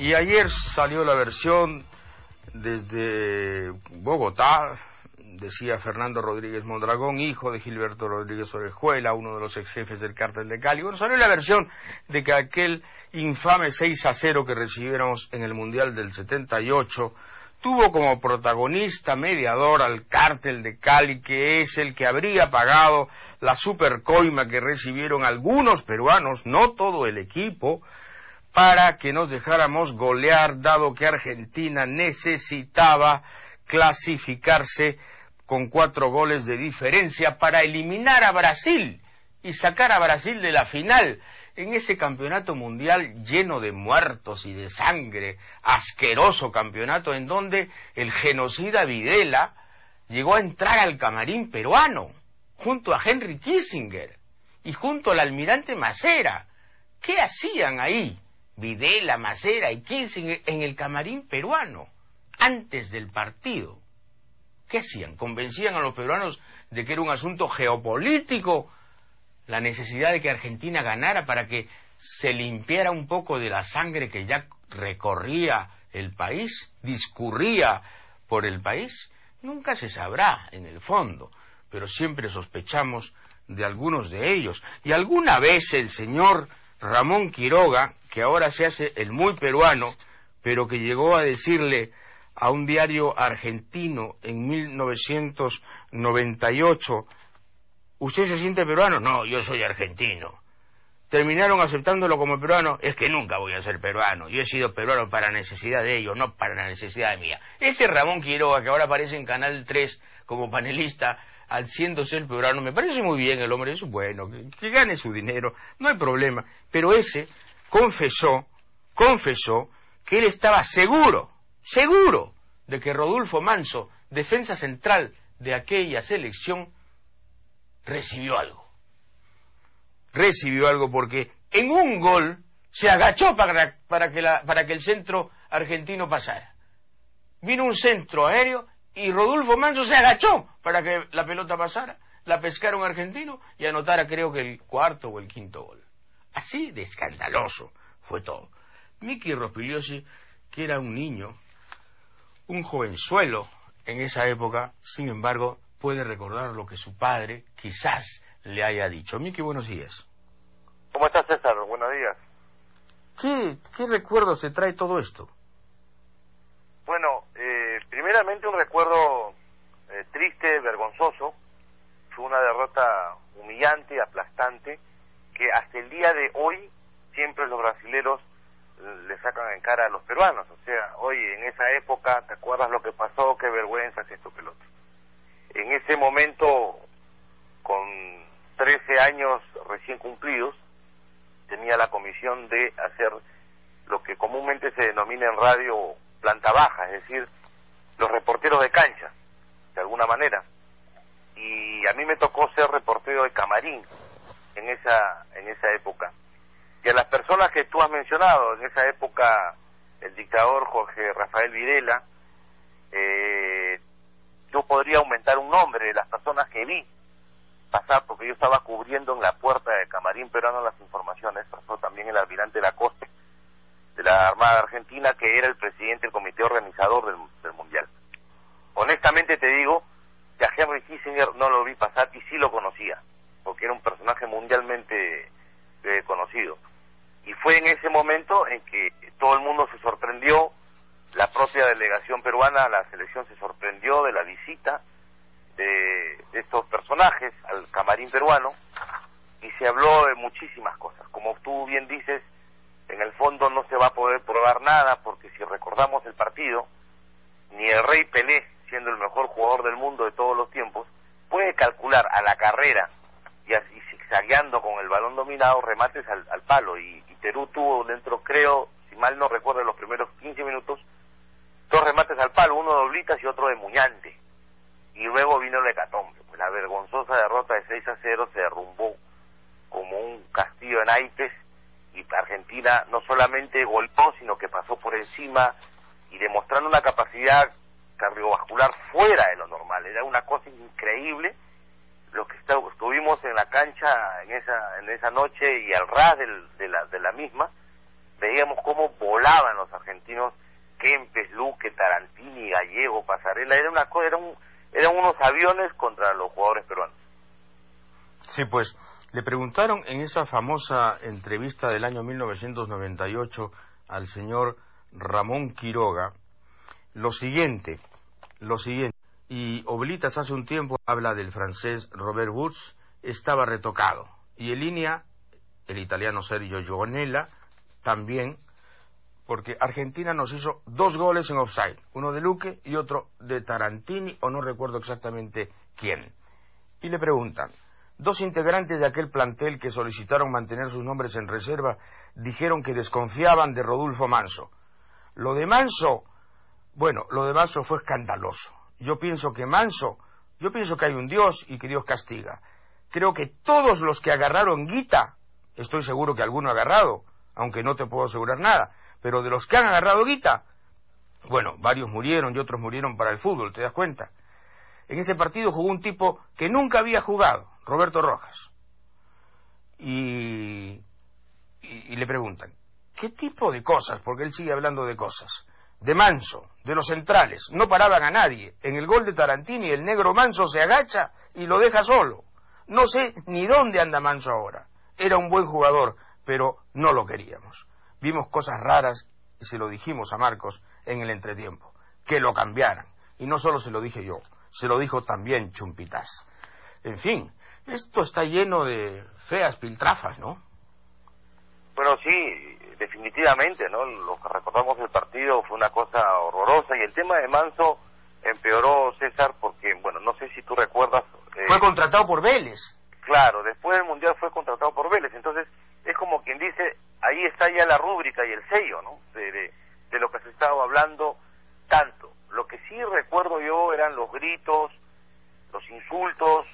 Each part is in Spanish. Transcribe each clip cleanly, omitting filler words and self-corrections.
Y ayer salió la versión desde Bogotá, decía Fernando Rodríguez Mondragón, hijo de Gilberto Rodríguez Orejuela, uno de los ex jefes del Cártel de Cali. Bueno, salió la versión de que aquel infame 6-0 que recibieron en el Mundial del 78 tuvo como protagonista mediador al Cártel de Cali, que es el que habría pagado la supercoima que recibieron algunos peruanos, no todo el equipo, para que nos dejáramos golear, dado que Argentina necesitaba clasificarse con 4 goles de diferencia para eliminar a Brasil y sacar a Brasil de la final en ese campeonato mundial lleno de muertos y de sangre, asqueroso campeonato en donde el genocida Videla llegó a entrar al camarín peruano junto a Henry Kissinger y junto al almirante Macera. ¿Qué hacían ahí Videla, Macera y Kissinger en el camarín peruano antes del partido? ¿Qué hacían? ¿Convencían a los peruanos de que era un asunto geopolítico la necesidad de que Argentina ganara para que se limpiara un poco de la sangre que ya recorría el país, discurría por el país? Nunca se sabrá en el fondo, pero siempre sospechamos de algunos de ellos. Y alguna vez el señor Ramón Quiroga, que ahora se hace el muy peruano, pero que llegó a decirle a un diario argentino en 1998, ¿usted se siente peruano? No, yo soy argentino. Terminaron aceptándolo como peruano. Es que nunca voy a ser peruano. Yo he sido peruano para necesidad de ellos, no para la necesidad mía. Ese Ramón Quiroga, que ahora aparece en Canal 3 como panelista, haciéndose el peruano, me parece muy bien, el hombre es bueno, que gane su dinero, no hay problema. Pero ese confesó que él estaba seguro de que Rodolfo Manso, defensa central de aquella selección, recibió algo porque en un gol se agachó para que el centro argentino pasara. Vino un centro aéreo y Rodolfo Manso se agachó para que la pelota pasara, la pescaron argentino y anotara, creo que el 4º o el 5º gol. Así de escandaloso fue todo. Miki Rospigliosi, que era un niño, un jovenzuelo en esa época, sin embargo, puede recordar lo que su padre quizás le haya dicho. Miki, buenos días. ¿Cómo estás, César? Buenos días. ¿Qué recuerdo se trae todo esto? Bueno, primeramente un recuerdo triste, vergonzoso. Fue una derrota humillante, aplastante, que hasta el día de hoy siempre los brasileros le sacan en cara a los peruanos. O sea, oye, en esa época, ¿te acuerdas lo que pasó? Qué vergüenza, esto, que lo otro. En ese momento, con 13 años recién cumplidos, tenía la comisión de hacer lo que comúnmente se denomina en radio planta baja, es decir, los reporteros de cancha, de alguna manera. Y a mí me tocó ser reportero de camarín en esa época. Y a las personas que tú has mencionado, en esa época, el dictador Jorge Rafael Videla, yo podría aumentar un nombre de las personas que vi pasar, porque yo estaba cubriendo en la puerta del camarín peruano las informaciones. Pasó también el almirante Lacoste, de la Armada Argentina, que era el presidente del comité organizador del Mundial. Honestamente te digo que a Henry Kissinger no lo vi pasar y sí lo conocía, porque era un personaje mundialmente conocido. Y fue en ese momento en que todo el mundo se sorprendió, la propia delegación peruana, la selección se sorprendió de la visita de estos personajes al camarín peruano, y se habló de muchísimas cosas. Como tú bien dices, en el fondo no se va a poder probar nada, porque si recordamos el partido, ni el Rey Pelé, siendo el mejor jugador del mundo de todos los tiempos, puede calcular a la carrera y así zigzagueando con el balón dominado remates al palo, y Perú tuvo dentro, creo, si mal no recuerdo, en los primeros 15 minutos, 2 remates al palo, uno de Oblitas y otro de Muñante. Y luego vino el hecatombe, pues la vergonzosa derrota de 6-0 se derrumbó como un castillo de naipes, y Argentina no solamente golpeó, sino que pasó por encima, y demostrando una capacidad cardiovascular fuera de lo normal. Era una cosa increíble lo que estuvimos en la cancha en esa noche, y al ras de la misma, veíamos cómo volaban los argentinos, Kempes, Luque, Tarantini, Gallego, Pasarela, eran unos aviones contra los jugadores peruanos. Sí, pues, le preguntaron en esa famosa entrevista del año 1998 al señor Ramón Quiroga lo siguiente, y Oblitas hace un tiempo habla del francés Robert Woods, estaba retocado, y en línea el italiano Sergio Gionella también, porque Argentina nos hizo 2 goles en offside, uno de Luque y otro de Tarantini, o no recuerdo exactamente quién. Y le preguntan, 2 integrantes de aquel plantel que solicitaron mantener sus nombres en reserva dijeron que desconfiaban de Rodolfo Manso. Lo de Manso fue escandaloso. Yo pienso que hay un Dios y que Dios castiga. Creo que todos los que agarraron guita, estoy seguro que alguno ha agarrado, aunque no te puedo asegurar nada, pero de los que han agarrado guita, bueno, varios murieron y otros murieron para el fútbol, ¿te das cuenta? En ese partido jugó un tipo que nunca había jugado, Roberto Rojas. Y le preguntan, ¿qué tipo de cosas? Porque él sigue hablando de cosas. De Manso, de los centrales, no paraban a nadie. En el gol de Tarantini el negro Manso se agacha y lo deja solo. No sé ni dónde anda Manso ahora. Era un buen jugador, pero no lo queríamos. Vimos cosas raras y se lo dijimos a Marcos en el entretiempo, que lo cambiaran. Y no solo se lo dije yo, se lo dijo también Chumpitaz. En fin, esto está lleno de feas piltrafas, ¿no? Bueno, sí, definitivamente, ¿no? Lo que recordamos del partido fue una cosa horrorosa, y el tema de Manso empeoró, César, porque, bueno, no sé si tú recuerdas... fue contratado por Vélez. Claro, después del Mundial fue contratado por Vélez, entonces es como quien dice, ahí está ya la rúbrica y el sello, ¿no? De lo que se estaba hablando tanto. Lo que sí recuerdo yo eran los gritos, los insultos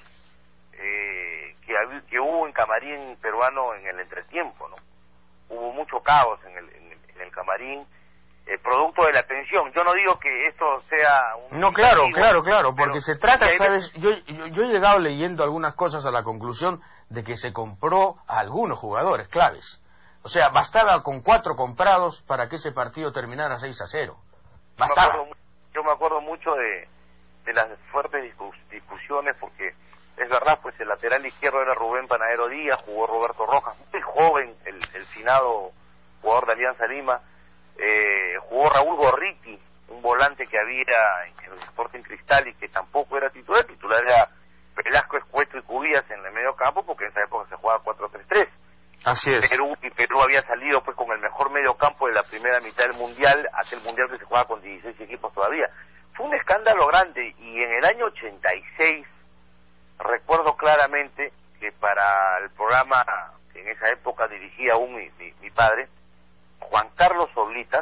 que hubo en camarín peruano en el entretiempo, ¿no? Hubo mucho caos en el camarín, producto de la tensión. Yo no digo que esto sea un... No, claro, porque se trata, ¿sabes? Yo he llegado leyendo algunas cosas a la conclusión de que se compró a algunos jugadores claves. O sea, bastaba con 4 comprados para que ese partido terminara 6-0. Bastaba. Yo me acuerdo mucho de las fuertes discusiones, porque es verdad, pues el lateral izquierdo era Rubén Panadero Díaz, jugó Roberto Rojas, muy joven, el finado jugador de Alianza Lima, jugó Raúl Gorriti, un volante que había en el Sporting Cristal y que tampoco era titular era Velasco, Escueto y Cubillas en el medio campo, porque en esa época se jugaba 4-3-3. Así es. Perú había salido pues con el mejor medio campo de la primera mitad del Mundial, aquel Mundial que se jugaba con 16 equipos todavía. Fue un escándalo grande, y en el año 86 recuerdo claramente que para el programa que en esa época dirigía aún mi padre, Juan Carlos Oblitas,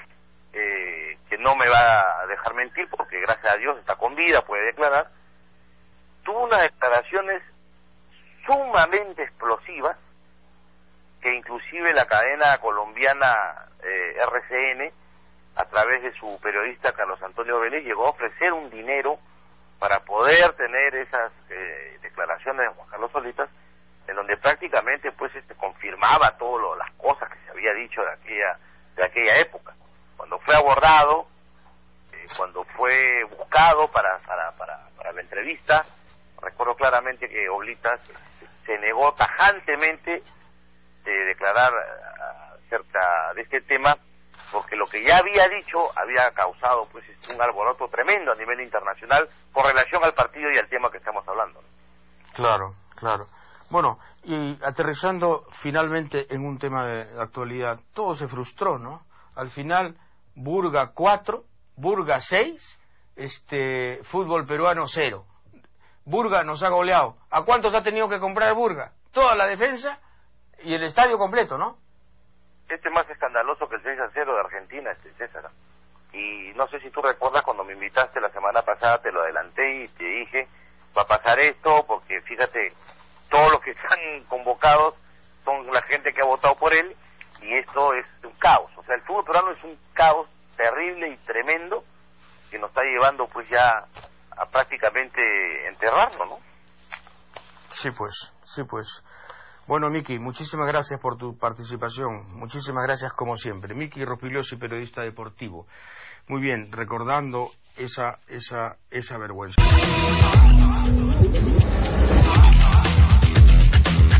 que no me va a dejar mentir porque gracias a Dios está con vida, puede declarar, tuvo unas declaraciones sumamente explosivas que inclusive la cadena colombiana RCN, a través de su periodista Carlos Antonio Vélez, llegó a ofrecer un dinero para poder tener esas declaraciones de Juan Carlos Oblitas, en donde prácticamente pues confirmaba todas las cosas que se había dicho de aquella época. Cuando fue abordado, cuando fue buscado para la entrevista, recuerdo claramente que Oblitas se negó tajantemente de declarar acerca de este tema, porque lo que ya había dicho había causado pues un alboroto tremendo a nivel internacional con relación al partido y al tema que estamos hablando, ¿no? Claro. Bueno, y aterrizando finalmente en un tema de actualidad, todo se frustró, ¿no? Al final, Burga 4, Burga 6, fútbol peruano 0. Burga nos ha goleado. ¿A cuántos ha tenido que comprar Burga? Toda la defensa y el estadio completo, ¿no? Más escandaloso que el 6-0 de Argentina, César. Y no sé si tú recuerdas cuando me invitaste la semana pasada, te lo adelanté y te dije, va a pasar esto, porque fíjate, todos los que están convocados son la gente que ha votado por él, y esto es un caos. O sea, el fútbol peruano es un caos terrible y tremendo que nos está llevando pues ya a prácticamente enterrarlo, ¿no? Sí, pues. Bueno, Miki, muchísimas gracias por tu participación. Muchísimas gracias como siempre. Miki Rospigliosi, periodista deportivo. Muy bien, recordando esa vergüenza.